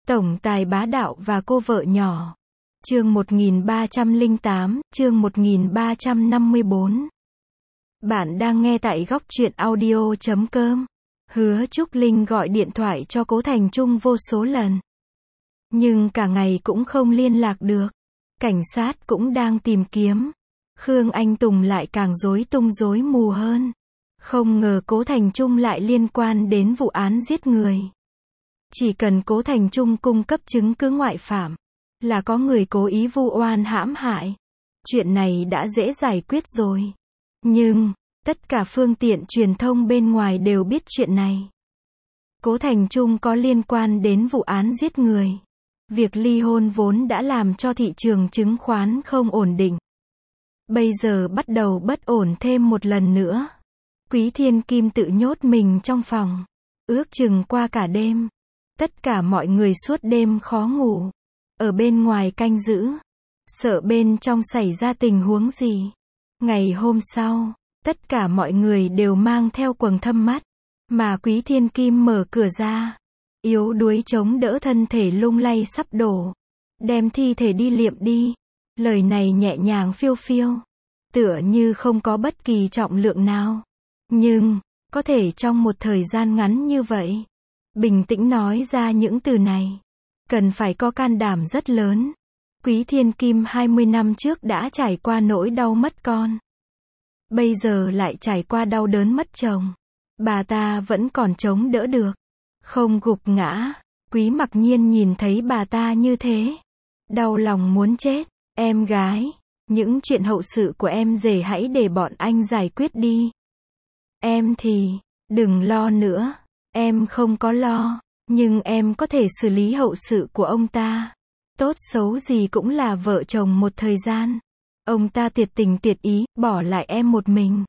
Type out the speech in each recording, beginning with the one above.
Tổng tài bá đạo và cô vợ nhỏ. Chương 1308, chương 1354. Bạn đang nghe tại góc truyện audio.com. Hứa Trúc Linh gọi điện thoại cho Cố Thành Trung vô số lần, nhưng cả ngày cũng không liên lạc được. Cảnh sát cũng đang tìm kiếm. Khương Anh Tùng lại càng rối tung rối mù hơn. Không ngờ Cố Thành Trung lại liên quan đến vụ án giết người. Chỉ cần Cố Thành Trung cung cấp chứng cứ ngoại phạm, là có người cố ý vu oan hãm hại, chuyện này đã dễ giải quyết rồi. Nhưng tất cả phương tiện truyền thông bên ngoài đều biết chuyện này. Cố Thành Trung có liên quan đến vụ án giết người. Việc ly hôn vốn đã làm cho thị trường chứng khoán không ổn định, bây giờ bắt đầu bất ổn thêm một lần nữa. Quý Thiên Kim tự nhốt mình trong phòng, ước chừng qua cả đêm. Tất cả mọi người suốt đêm khó ngủ, ở bên ngoài canh giữ, sợ bên trong xảy ra tình huống gì. Ngày hôm sau, tất cả mọi người đều mang theo quầng thâm mắt, mà Quý Thiên Kim mở cửa ra, yếu đuối chống đỡ thân thể lung lay sắp đổ. Đem thi thể đi liệm đi. Lời này nhẹ nhàng phiêu phiêu, tựa như không có bất kỳ trọng lượng nào. Nhưng, có thể trong một thời gian ngắn như vậy, bình tĩnh nói ra những từ này, cần phải có can đảm rất lớn. Quý Thiên Kim 20 năm trước đã trải qua nỗi đau mất con, bây giờ lại trải qua đau đớn mất chồng. Bà ta vẫn còn chống đỡ được, không gục ngã. Quý Mặc Nhiên nhìn thấy bà ta như thế, đau lòng muốn chết. Em gái, những chuyện hậu sự của em rể hãy để bọn anh giải quyết đi. Em thì, đừng lo nữa. Em không có lo, nhưng em có thể xử lý hậu sự của ông ta. Tốt xấu gì cũng là vợ chồng một thời gian. Ông ta tuyệt tình tuyệt ý, bỏ lại em một mình.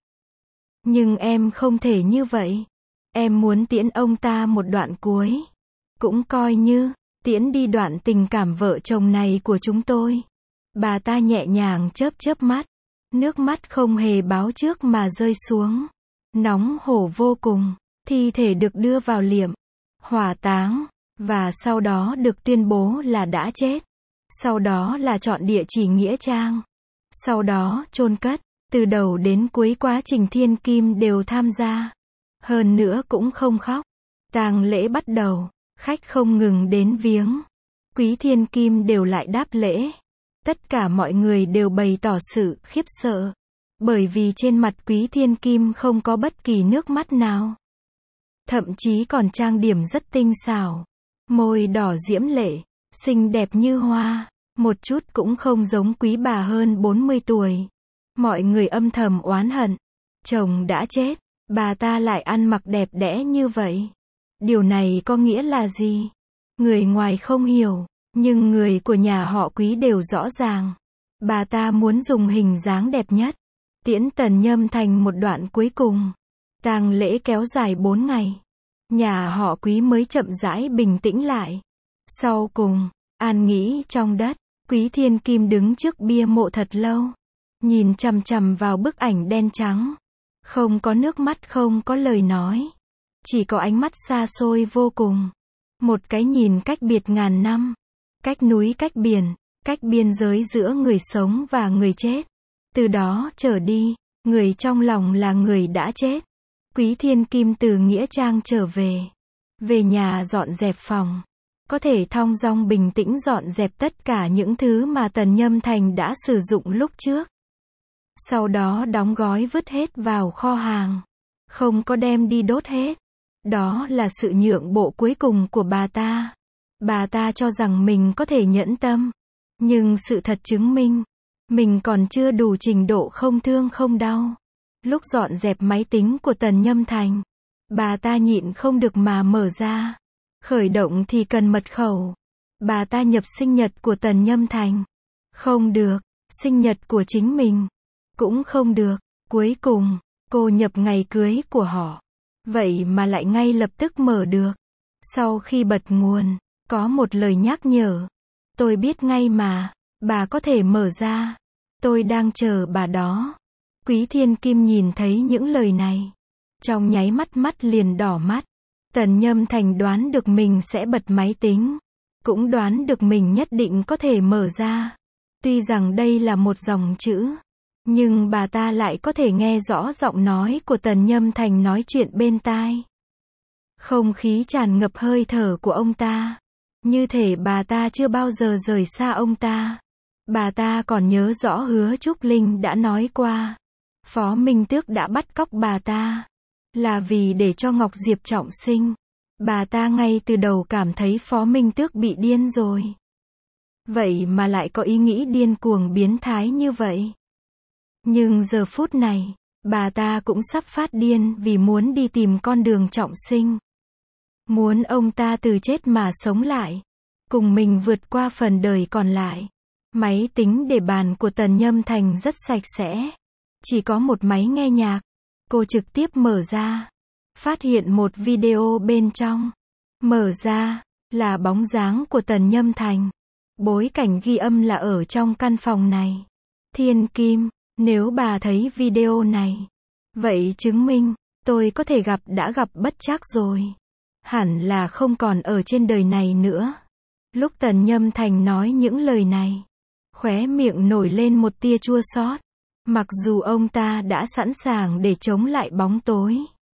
Nhưng em không thể như vậy. Em muốn tiễn ông ta một đoạn cuối, cũng coi như tiễn đi đoạn tình cảm vợ chồng này của chúng tôi. Bà ta nhẹ nhàng chớp chớp mắt, nước mắt không hề báo trước mà rơi xuống. Nóng hổ vô cùng. Thi thể được đưa vào liệm, hỏa táng, và sau đó được tuyên bố là đã chết. Sau đó là chọn địa chỉ nghĩa trang. Sau đó chôn cất. Từ đầu đến cuối quá trình Thiên Kim đều tham gia. Hơn nữa cũng không khóc. Tang lễ bắt đầu, khách không ngừng đến viếng. Quý Thiên Kim đều lại đáp lễ. Tất cả mọi người đều bày tỏ sự khiếp sợ, bởi vì trên mặt Quý Thiên Kim không có bất kỳ nước mắt nào. Thậm chí còn trang điểm rất tinh xảo, môi đỏ diễm lệ, xinh đẹp như hoa, một chút cũng không giống quý bà hơn 40 tuổi. Mọi người âm thầm oán hận, chồng đã chết, bà ta lại ăn mặc đẹp đẽ như vậy. Điều này có nghĩa là gì? Người ngoài không hiểu, nhưng người của nhà họ Quý đều rõ ràng. Bà ta muốn dùng hình dáng đẹp nhất, tiễn Tần Nhâm Thành một đoạn cuối cùng. Tang lễ kéo dài 4 ngày. Nhà họ Quý mới chậm rãi bình tĩnh lại. Sau cùng, an nghỉ trong đất. Quý Thiên Kim đứng trước bia mộ thật lâu, nhìn chằm chằm vào bức ảnh đen trắng. Không có nước mắt, không có lời nói, chỉ có ánh mắt xa xôi vô cùng. Một cái nhìn cách biệt ngàn năm, cách núi cách biển, cách biên giới giữa người sống và người chết. Từ đó trở đi, người trong lòng là người đã chết. Quý Thiên Kim từ nghĩa trang trở về. Về nhà dọn dẹp phòng. Có thể thong dong bình tĩnh dọn dẹp tất cả những thứ mà Tần Nhâm Thành đã sử dụng lúc trước. Sau đó đóng gói vứt hết vào kho hàng. Không có đem đi đốt hết. Đó là sự nhượng bộ cuối cùng của bà ta. Bà ta cho rằng mình có thể nhẫn tâm. Nhưng sự thật chứng minh, mình còn chưa đủ trình độ không thương không đau. Lúc dọn dẹp máy tính của Tần Nhâm Thành, bà ta nhịn không được mà mở ra. Khởi động thì cần mật khẩu. Bà ta nhập sinh nhật của Tần Nhâm Thành. Không được. Sinh nhật của chính mình. Cũng không được. Cuối cùng, cô nhập ngày cưới của họ. Vậy mà lại ngay lập tức mở được. Sau khi bật nguồn, có một lời nhắc nhở. Tôi biết ngay mà, bà có thể mở ra. Tôi đang chờ bà đó. Quý Thiên Kim nhìn thấy những lời này, trong nháy mắt mắt liền đỏ mắt. Tần Nhâm Thành đoán được mình sẽ bật máy tính. cũng đoán được mình nhất định có thể mở ra. Tuy rằng đây là một dòng chữ, nhưng bà ta lại có thể nghe rõ giọng nói của Tần Nhâm Thành nói chuyện bên tai. Không khí tràn ngập hơi thở của ông ta. Như thể bà ta chưa bao giờ rời xa ông ta. Bà ta còn nhớ rõ Hứa Trúc Linh đã nói qua. Phó Minh Tước đã bắt cóc bà ta. Là vì để cho Ngọc Diệp trọng sinh. Bà ta ngay từ đầu cảm thấy Phó Minh Tước bị điên rồi. Vậy mà lại có ý nghĩ điên cuồng biến thái như vậy. Nhưng giờ phút này, bà ta cũng sắp phát điên vì muốn đi tìm con đường trọng sinh. Muốn ông ta từ chết mà sống lại. Cùng mình vượt qua phần đời còn lại. Máy tính để bàn của Tần Nhâm Thành rất sạch sẽ. Chỉ có một máy nghe nhạc. Cô trực tiếp mở ra. Phát hiện một video bên trong. Mở ra, là bóng dáng của Tần Nhâm Thành. Bối cảnh ghi âm là ở trong căn phòng này. Thiên Kim, nếu bà thấy video này, vậy chứng minh, tôi có thể đã gặp bất trắc rồi. Hẳn là không còn ở trên đời này nữa. Lúc Tần Nhâm Thành nói những lời này, khóe miệng nổi lên một tia chua xót. Mặc dù ông ta đã sẵn sàng để chống lại bóng tối.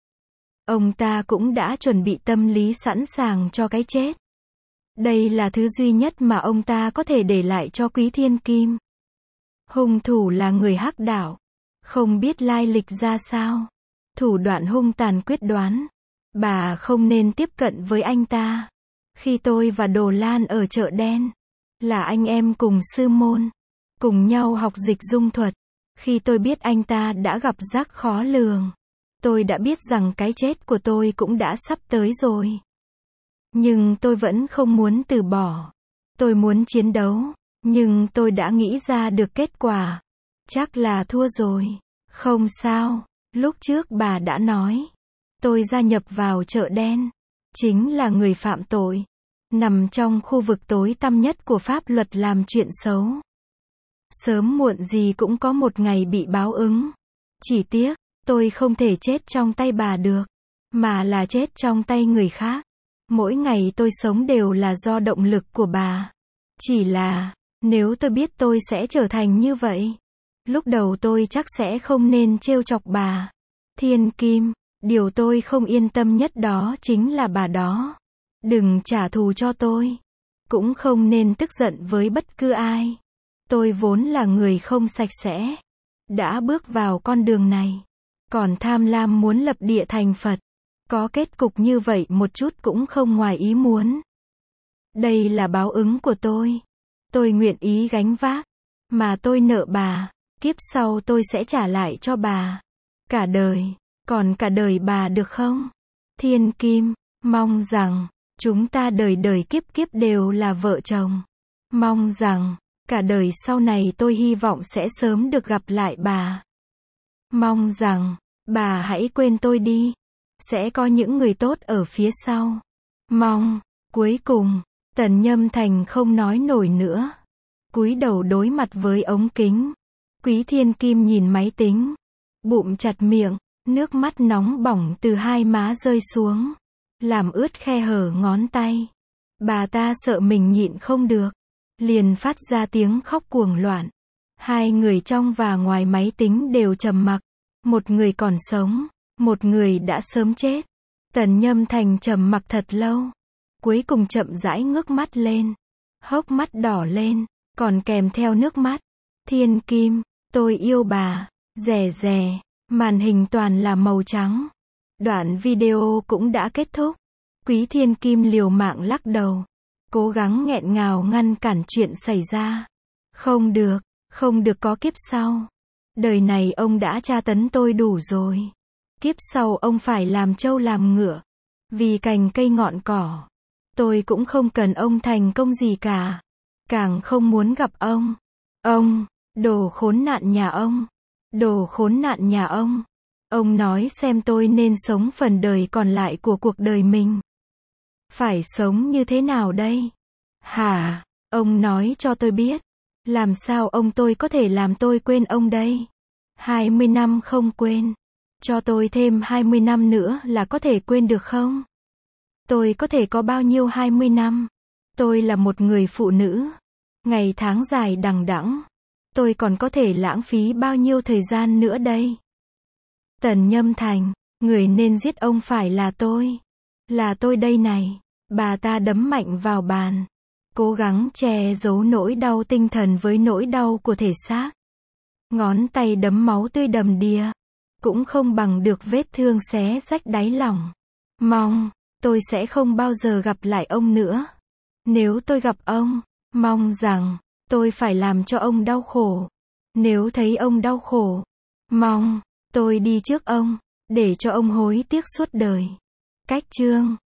Ông ta cũng đã chuẩn bị tâm lý sẵn sàng cho cái chết. Đây là thứ duy nhất mà ông ta có thể để lại cho Quý Thiên Kim. Hung thủ là người Hắc Đạo. Không biết lai lịch ra sao. Thủ đoạn hung tàn quyết đoán. Bà không nên tiếp cận với anh ta. Khi tôi và Đồ Lan ở chợ đen, là anh em cùng sư môn, cùng nhau học dịch dung thuật. Khi tôi biết anh ta đã gặp rắc khó lường, tôi đã biết rằng cái chết của tôi cũng đã sắp tới rồi. Nhưng tôi vẫn không muốn từ bỏ. Tôi muốn chiến đấu, nhưng tôi đã nghĩ ra được kết quả. Chắc là thua rồi. Không sao, lúc trước bà đã nói. Tôi gia nhập vào chợ đen. Chính là người phạm tội. Nằm trong khu vực tối tăm nhất của pháp luật làm chuyện xấu. Sớm muộn gì cũng có một ngày bị báo ứng. Chỉ tiếc, tôi không thể chết trong tay bà được. Mà là chết trong tay người khác. Mỗi ngày tôi sống đều là do động lực của bà. Chỉ là, nếu tôi biết tôi sẽ trở thành như vậy, lúc đầu tôi chắc sẽ không nên trêu chọc bà. Thiên Kim, điều tôi không yên tâm nhất đó chính là bà đó. Đừng trả thù cho tôi. Cũng không nên tức giận với bất cứ ai. Tôi vốn là người không sạch sẽ. Đã bước vào con đường này. Còn tham lam muốn lập địa thành Phật. Có kết cục như vậy một chút cũng không ngoài ý muốn. Đây là báo ứng của tôi. Tôi nguyện ý gánh vác. Mà tôi nợ bà. Kiếp sau tôi sẽ trả lại cho bà. Cả đời. Còn cả đời bà được không? Thiên Kim, mong rằng, chúng ta đời đời kiếp kiếp đều là vợ chồng. Mong rằng, cả đời sau này tôi hy vọng sẽ sớm được gặp lại bà. Mong rằng, bà hãy quên tôi đi. Sẽ có những người tốt ở phía sau. Mong, cuối cùng, Tần Nhâm Thành không nói nổi nữa. Cúi đầu đối mặt với ống kính. Quý Thiên Kim nhìn máy tính. Bụm chặt miệng, nước mắt nóng bỏng từ hai má rơi xuống. Làm ướt khe hở ngón tay. Bà ta sợ mình nhịn không được. Liền phát ra tiếng khóc cuồng loạn. Hai người trong và ngoài máy tính đều trầm mặc. Một người còn sống. Một người đã sớm chết. Tần Nhâm Thành trầm mặc thật lâu. Cuối cùng chậm rãi ngước mắt lên. Hốc mắt đỏ lên. Còn kèm theo nước mắt. Thiên Kim, tôi yêu bà. Rè rè. Màn hình toàn là màu trắng. Đoạn video cũng đã kết thúc. Quý Thiên Kim liều mạng lắc đầu. Cố gắng nghẹn ngào ngăn cản chuyện xảy ra. Không được, không được có kiếp sau. Đời này ông đã tra tấn tôi đủ rồi. Kiếp sau ông phải làm trâu làm ngựa. Vì cành cây ngọn cỏ. Tôi cũng không cần ông thành công gì cả. Càng không muốn gặp ông. Ông, đồ khốn nạn nhà ông. Đồ khốn nạn nhà ông. Ông nói xem tôi nên sống phần đời còn lại của cuộc đời mình. Phải sống như thế nào đây? Hả? Ông nói cho tôi biết. Làm sao ông tôi có thể làm tôi quên ông đây? 20 năm không quên. Cho tôi thêm 20 năm nữa là có thể quên được không? Tôi có thể có bao nhiêu 20 năm? Tôi là một người phụ nữ. Ngày tháng dài đằng đẵng. Tôi còn có thể lãng phí bao nhiêu thời gian nữa đây? Tần Nhâm Thành, người nên giết ông phải là tôi. Là tôi đây này. Bà ta đấm mạnh vào bàn. Cố gắng che giấu nỗi đau tinh thần với nỗi đau của thể xác. Ngón tay đấm máu tươi đầm đìa. Cũng không bằng được vết thương xé rách đáy lòng. Mong, tôi sẽ không bao giờ gặp lại ông nữa. Nếu tôi gặp ông, mong rằng, tôi phải làm cho ông đau khổ. Nếu thấy ông đau khổ, mong, tôi đi trước ông, để cho ông hối tiếc suốt đời. Cách chương